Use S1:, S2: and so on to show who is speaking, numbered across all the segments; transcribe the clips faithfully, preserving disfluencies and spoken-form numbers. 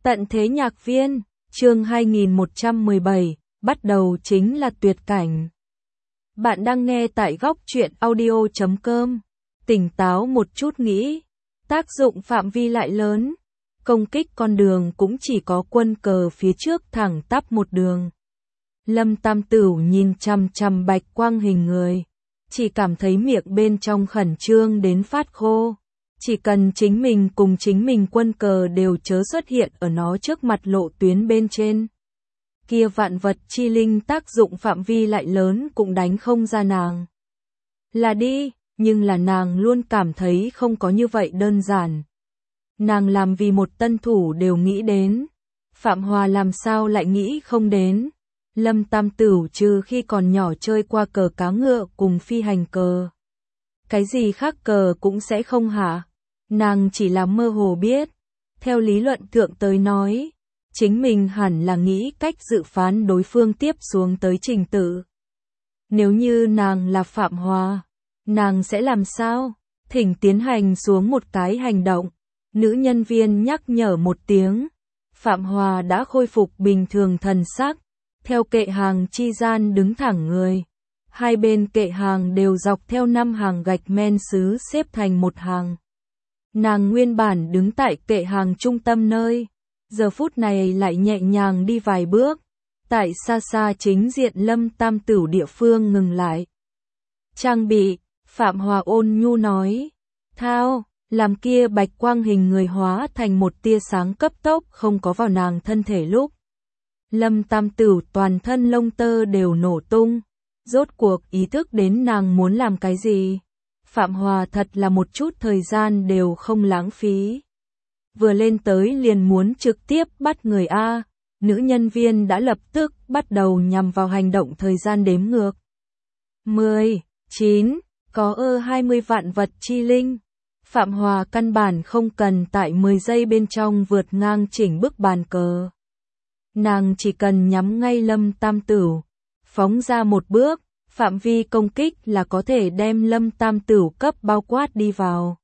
S1: Tận thế nhạc viên, chương hai nghìn một trăm mười bảy, bắt đầu chính là tuyệt cảnh. Bạn đang nghe tại góc truyện audio chấm com. Tỉnh táo một chút nghĩ, tác dụng phạm vi lại lớn, công kích con đường cũng chỉ có quân cờ phía trước thẳng tắp một đường. Lâm Tam Tửu nhìn chằm chằm bạch quang hình người, chỉ cảm thấy miệng bên trong khẩn trương đến phát khô. Chỉ cần chính mình cùng chính mình quân cờ đều chớ xuất hiện ở nó trước mặt lộ tuyến bên trên. Kia vạn vật chi linh tác dụng phạm vi lại lớn cũng đánh không ra nàng. Là đi, nhưng là nàng luôn cảm thấy không có như vậy đơn giản. Nàng làm vì một tân thủ đều nghĩ đến. Phạm Hòa làm sao lại nghĩ không đến. Lâm Tam Tửu trừ khi còn nhỏ chơi qua cờ cá ngựa cùng phi hành cờ. Cái gì khác cờ cũng sẽ không hả? Nàng chỉ là mơ hồ biết. Theo lý luận thượng tới nói, chính mình hẳn là nghĩ cách dự phán đối phương tiếp xuống tới trình tự. Nếu như nàng là Phạm Hòa, nàng sẽ làm sao? Thỉnh tiến hành xuống một cái hành động. Nữ nhân viên nhắc nhở một tiếng. Phạm Hòa đã khôi phục bình thường thần sắc. Theo kệ hàng chi gian đứng thẳng người. Hai bên kệ hàng đều dọc theo năm hàng gạch men sứ xếp thành một hàng. Nàng nguyên bản đứng tại kệ hàng trung tâm nơi, giờ phút này lại nhẹ nhàng đi vài bước, tại xa xa chính diện Lâm Tam Tửu địa phương ngừng lại. Trang bị, Phạm Hòa ôn nhu nói, thao, làm kia bạch quang hình người hóa thành một tia sáng cấp tốc không có vào nàng thân thể lúc. Lâm Tam Tửu toàn thân lông tơ đều nổ tung, rốt cuộc ý thức đến nàng muốn làm cái gì. Phạm Hòa thật là một chút thời gian đều không lãng phí. Vừa lên tới liền muốn trực tiếp bắt người A, nữ nhân viên đã lập tức bắt đầu nhằm vào hành động thời gian đếm ngược. mười, chín, có ơ hai mươi vạn vật chi linh. Phạm Hòa căn bản không cần tại mười giây bên trong vượt ngang chỉnh bức bàn cờ. Nàng chỉ cần nhắm ngay Lâm Tam Tửu, phóng ra một bước. Phạm vi công kích là có thể đem Lâm Tam Tửu cấp bao quát đi vào.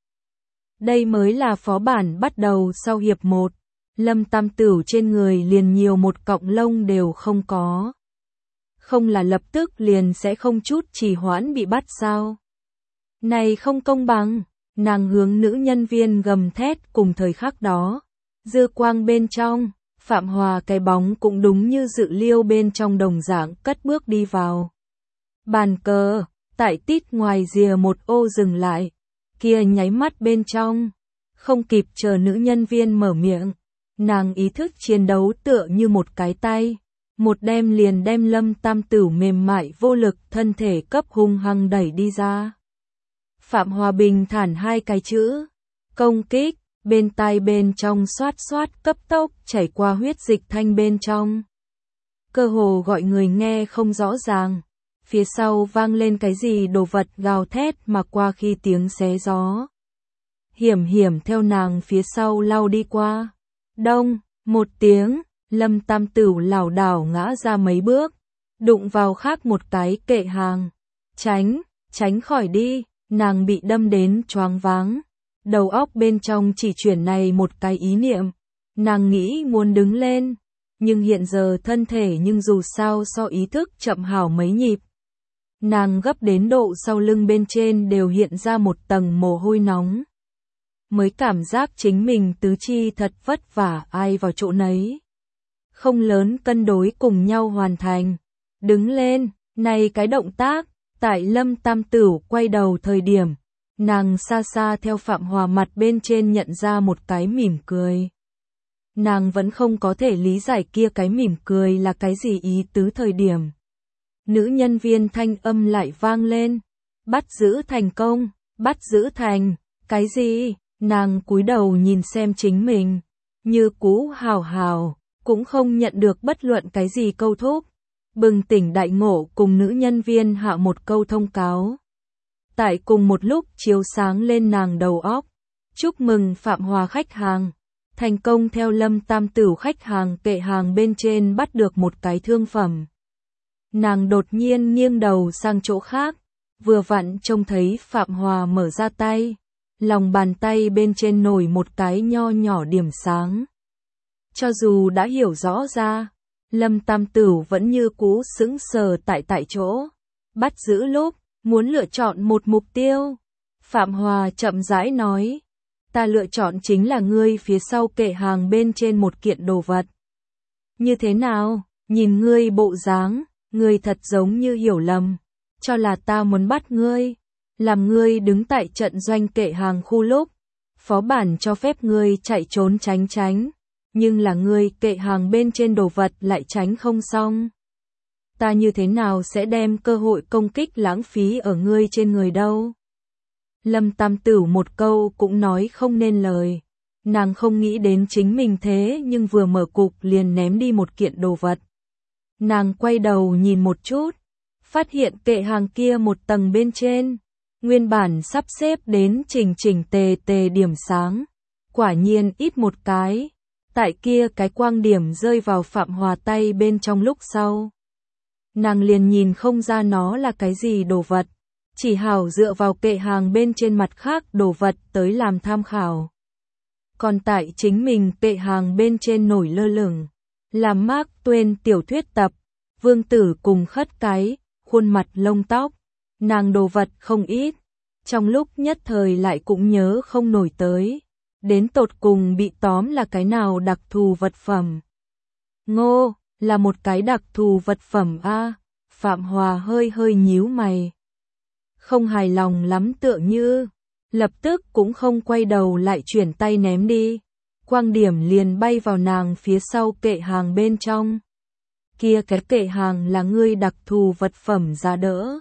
S1: Đây mới là phó bản bắt đầu sau hiệp một. Lâm Tam Tửu trên người liền nhiều một cọng lông đều không có. Không là lập tức liền sẽ không chút trì hoãn bị bắt sao. Này không công bằng. Nàng hướng nữ nhân viên gầm thét cùng thời khắc đó. Dư quang bên trong, Phạm Hòa cái bóng cũng đúng như dự liêu bên trong đồng dạng cất bước đi vào. Bàn cờ, tại tít ngoài rìa một ô dừng lại, kia nháy mắt bên trong, không kịp chờ nữ nhân viên mở miệng, nàng ý thức chiến đấu tựa như một cái tay, một đem liền đem Lâm Tam Tửu mềm mại vô lực thân thể cấp hung hăng đẩy đi ra. Phạm Hòa bình thản hai cái chữ, công kích, bên tai bên trong xoát xoát cấp tốc chảy qua huyết dịch thanh bên trong. Cơ hồ gọi người nghe không rõ ràng. Phía sau vang lên cái gì đồ vật gào thét mà qua khi tiếng xé gió. Hiểm hiểm theo nàng phía sau lao đi qua. Đông, một tiếng, Lâm Tam Tửu lảo đảo ngã ra mấy bước, đụng vào khác một cái kệ hàng. Tránh, tránh khỏi đi, nàng bị đâm đến choáng váng. Đầu óc bên trong chỉ chuyển này một cái ý niệm. Nàng nghĩ muốn đứng lên, nhưng hiện giờ thân thể nhưng dù sao so ý thức chậm hảo mấy nhịp. Nàng gấp đến độ sau lưng bên trên đều hiện ra một tầng mồ hôi nóng. Mới cảm giác chính mình tứ chi thật vất vả ai vào chỗ nấy. Không lớn cân đối cùng nhau hoàn thành. Đứng lên, này cái động tác, tại Lâm Tam Tửu quay đầu thời điểm, nàng xa xa theo Phạm Hòa mặt bên trên nhận ra một cái mỉm cười. Nàng vẫn không có thể lý giải kia cái mỉm cười là cái gì ý tứ thời điểm. Nữ nhân viên thanh âm lại vang lên. Bắt giữ thành công, bắt giữ thành, cái gì? Nàng cúi đầu nhìn xem chính mình. Như cũ hào hào, cũng không nhận được bất luận cái gì câu thúc. Bừng tỉnh đại ngộ cùng nữ nhân viên hạ một câu thông cáo. Tại cùng một lúc chiếu sáng lên nàng đầu óc. Chúc mừng Phạm Hòa khách hàng. Thành công theo Lâm Tam Tửu khách hàng kệ hàng bên trên bắt được một cái thương phẩm. Nàng đột nhiên nghiêng đầu sang chỗ khác, vừa vặn trông thấy Phạm Hòa mở ra tay, lòng bàn tay bên trên nổi một cái nho nhỏ điểm sáng. Cho dù đã hiểu rõ ra, Lâm Tam Tửu vẫn như cũ sững sờ tại tại chỗ. Bắt giữ lúc, muốn lựa chọn một mục tiêu. Phạm Hòa chậm rãi nói, ta lựa chọn chính là ngươi phía sau kệ hàng bên trên một kiện đồ vật. Như thế nào, nhìn ngươi bộ dáng, ngươi thật giống như hiểu lầm, cho là ta muốn bắt ngươi, làm ngươi đứng tại trận doanh kệ hàng khu lúc, phó bản cho phép ngươi chạy trốn tránh tránh, nhưng là ngươi kệ hàng bên trên đồ vật lại tránh không xong. Ta như thế nào sẽ đem cơ hội công kích lãng phí ở ngươi trên người đâu? Lâm Tam Tửu một câu cũng nói không nên lời. Nàng không nghĩ đến chính mình thế nhưng vừa mở cục liền ném đi một kiện đồ vật. Nàng quay đầu nhìn một chút, phát hiện kệ hàng kia một tầng bên trên, nguyên bản sắp xếp đến chỉnh chỉnh tề tề điểm sáng. Quả nhiên ít một cái, tại kia cái quang điểm rơi vào Phạm Hòa tay bên trong lúc sau. Nàng liền nhìn không ra nó là cái gì đồ vật, chỉ hảo dựa vào kệ hàng bên trên mặt khác đồ vật tới làm tham khảo. Còn tại chính mình kệ hàng bên trên nổi lơ lửng, là Mark Twain tiểu thuyết tập, Vương Tử cùng Khất Cái, khuôn mặt lông tóc, nàng đồ vật không ít, trong lúc nhất thời lại cũng nhớ không nổi tới, đến tột cùng bị tóm là cái nào đặc thù vật phẩm. Ngô, là một cái đặc thù vật phẩm a. Phạm Hòa hơi hơi nhíu mày, không hài lòng lắm tựa như, lập tức cũng không quay đầu lại chuyển tay ném đi, quang điểm liền bay vào nàng phía sau kệ hàng bên trong. Kia cái kệ hàng là ngươi đặc thù vật phẩm giá đỡ.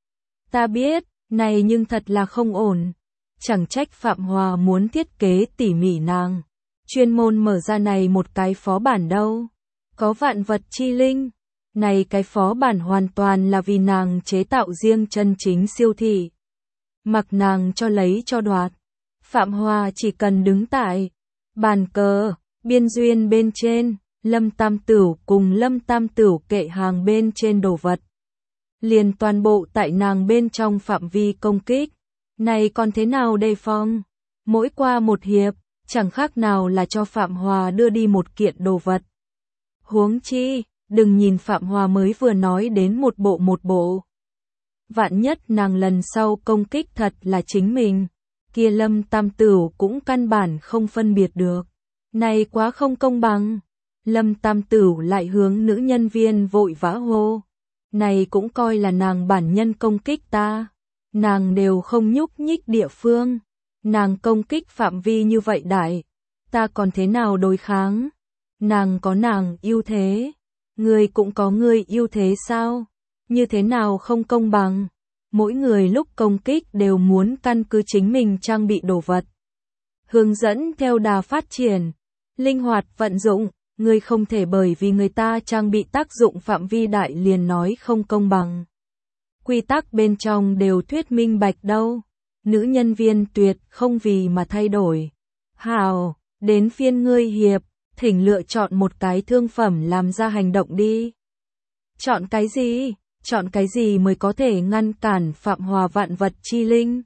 S1: Ta biết, này nhưng thật là không ổn, chẳng trách Phạm Hòa muốn thiết kế tỉ mỉ nàng, chuyên môn mở ra này một cái phó bản đâu. Có vạn vật chi linh, này cái phó bản hoàn toàn là vì nàng chế tạo riêng chân chính siêu thị. Mặc nàng cho lấy cho đoạt, Phạm Hòa chỉ cần đứng tại bàn cờ, biên duyên bên trên, Lâm Tam Tửu cùng Lâm Tam Tửu kệ hàng bên trên đồ vật. Liền toàn bộ tại nàng bên trong phạm vi công kích, này còn thế nào đề phòng? Mỗi qua một hiệp, chẳng khác nào là cho Phạm Hòa đưa đi một kiện đồ vật. Huống chi, đừng nhìn Phạm Hòa mới vừa nói đến một bộ một bộ. Vạn nhất nàng lần sau công kích thật là chính mình, kia Lâm Tam Tửu cũng căn bản không phân biệt được. Này quá không công bằng. Lâm Tam Tửu lại hướng nữ nhân viên vội vã hô. Này cũng coi là nàng bản nhân công kích ta. Nàng đều không nhúc nhích địa phương. Nàng công kích phạm vi như vậy đại. Ta còn thế nào đối kháng? Nàng có nàng ưu thế. Ngươi cũng có ngươi ưu thế sao? Như thế nào không công bằng? Mỗi người lúc công kích đều muốn căn cứ chính mình trang bị đồ vật. Hướng dẫn theo đà phát triển. Linh hoạt vận dụng. Ngươi không thể bởi vì người ta trang bị tác dụng phạm vi đại liền nói không công bằng. Quy tắc bên trong đều thuyết minh bạch đâu. Nữ nhân viên tuyệt không vì mà thay đổi. Hào, đến phiên ngươi hiệp, thỉnh lựa chọn một cái thương phẩm làm ra hành động đi. Chọn cái gì? Chọn cái gì mới có thể ngăn cản Phạm Hòa vạn vật chi linh?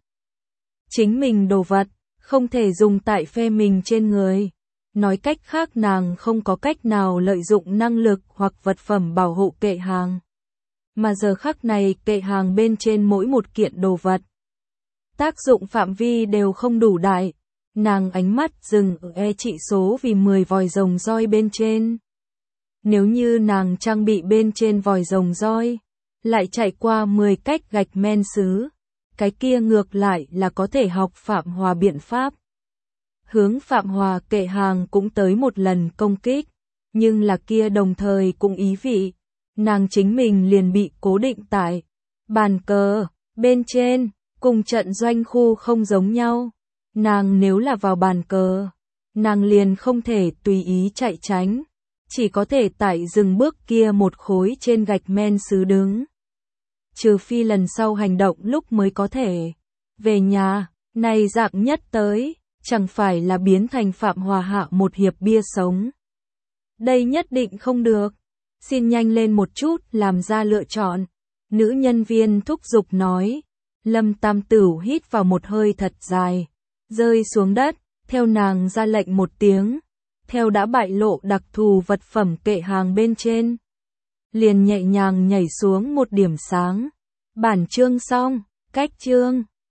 S1: Chính mình đồ vật, không thể dùng tại phe mình trên người. Nói cách khác nàng không có cách nào lợi dụng năng lực hoặc vật phẩm bảo hộ kệ hàng. Mà giờ khắc này kệ hàng bên trên mỗi một kiện đồ vật. Tác dụng phạm vi đều không đủ đại. Nàng ánh mắt dừng ở e trị số vì mười vòi rồng roi bên trên. Nếu như nàng trang bị bên trên vòi rồng roi, lại chạy qua mười cách gạch men sứ, cái kia ngược lại là có thể học Phạm Hòa biện pháp. Hướng Phạm Hòa kệ hàng cũng tới một lần công kích, nhưng là kia đồng thời cũng ý vị, nàng chính mình liền bị cố định tại bàn cờ bên trên, cùng trận doanh khu không giống nhau. Nàng nếu là vào bàn cờ, nàng liền không thể tùy ý chạy tránh, chỉ có thể tại dừng bước kia một khối trên gạch men sứ đứng. Trừ phi lần sau hành động lúc mới có thể về nhà, này dạng nhất tới, chẳng phải là biến thành Phạm Hòa hạ một hiệp bia sống. Đây nhất định không được, xin nhanh lên một chút làm ra lựa chọn. Nữ nhân viên thúc giục nói. Lâm Tam Tửu hít vào một hơi thật dài, rơi xuống đất, theo nàng ra lệnh một tiếng. theo đã bại lộ đặc thù vật phẩm kệ hàng bên trên. Liền nhẹ nhàng nhảy xuống một điểm sáng. Bản chương xong, cách chương.